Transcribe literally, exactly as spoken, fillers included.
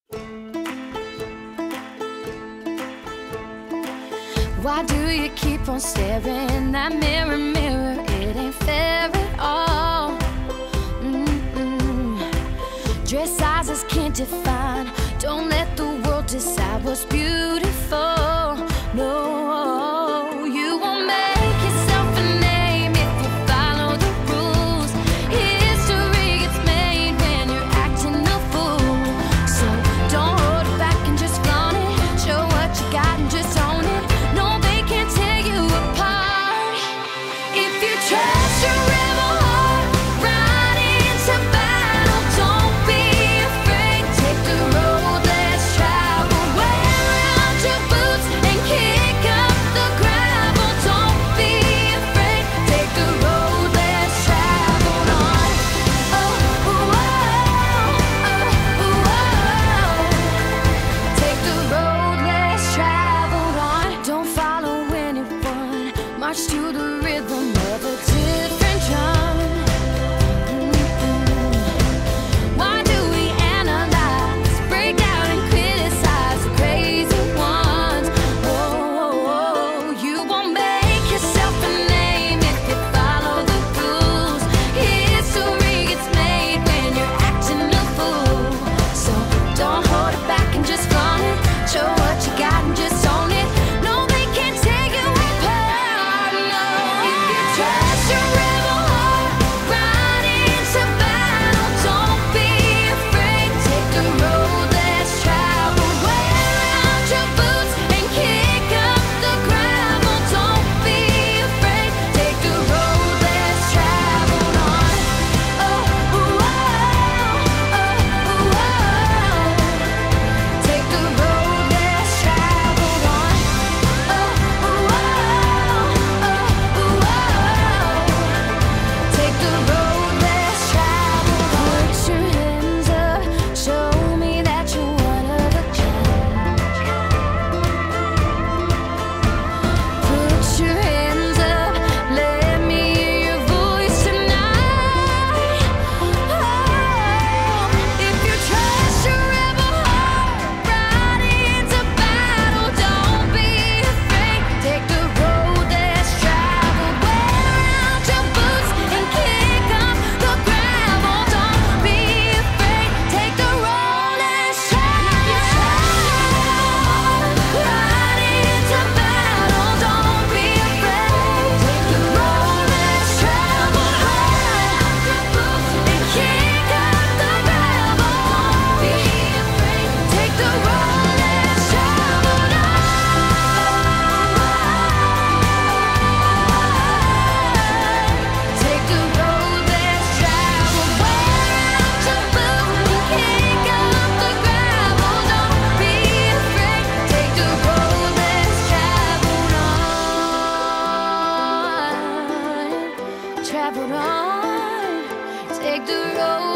Why do you keep on staring? That mirror, mirror, it ain't fair at all. Mm-mm. Dress sizes can't define. Don't let the world decide what's beautiful. No, you won't make yourself a name if you follow the rules. History gets made when you're acting a fool. So don't hold it back and just flaunt it. Show what you got and just own it. No, they can't tear you apart. If you trust your rebel heart, ride into battle. Don't be afraid. Take the road less traveled. Wear out your boots and kick up the gravel. Don't be afraid. Take the road less traveled on. Oh, oh, oh, oh, oh. Take the road less traveled on. Don't follow anyone. March to the rhythm of a different drum. Mm-mm. Why do we analyze, break down and criticize the crazy ones? Oh, oh, oh. You won't make yourself a name if you follow the rules. History gets made when you're acting a fool. So don't hold it back and just flaunt it. Show what you got and just own it. No, they can't tear you apart. No. If you trust your rebel heart, ride into battle. Don't be afraid. Take the road less traveled. Wear out your boots and kick up the gravel. Don't be afraid. Take the road less traveled on. Oh, oh, oh, oh, oh. Take the road less traveled on. Oh, oh, oh, oh, oh. Take the road less traveled on. Put your hands up, show me that you're one of a kind. Put your hands up, let me hear your voice tonight. Oh, if you trust your rebel heart, ride into battle. Don't be afraid. Take the road less traveled. Wear out your boots and kick up the gravel. Don't be afraid. Take the road less traveled. Ride into battle. Don't be afraid. Take the road less traveled. And kick up the gravel. Don't be afraid. Take the road less traveled. Take the road less traveled. Wear out your boots and kick up the gravel. Don't be afraid. Take the road less traveled on. Traveled on. Take the road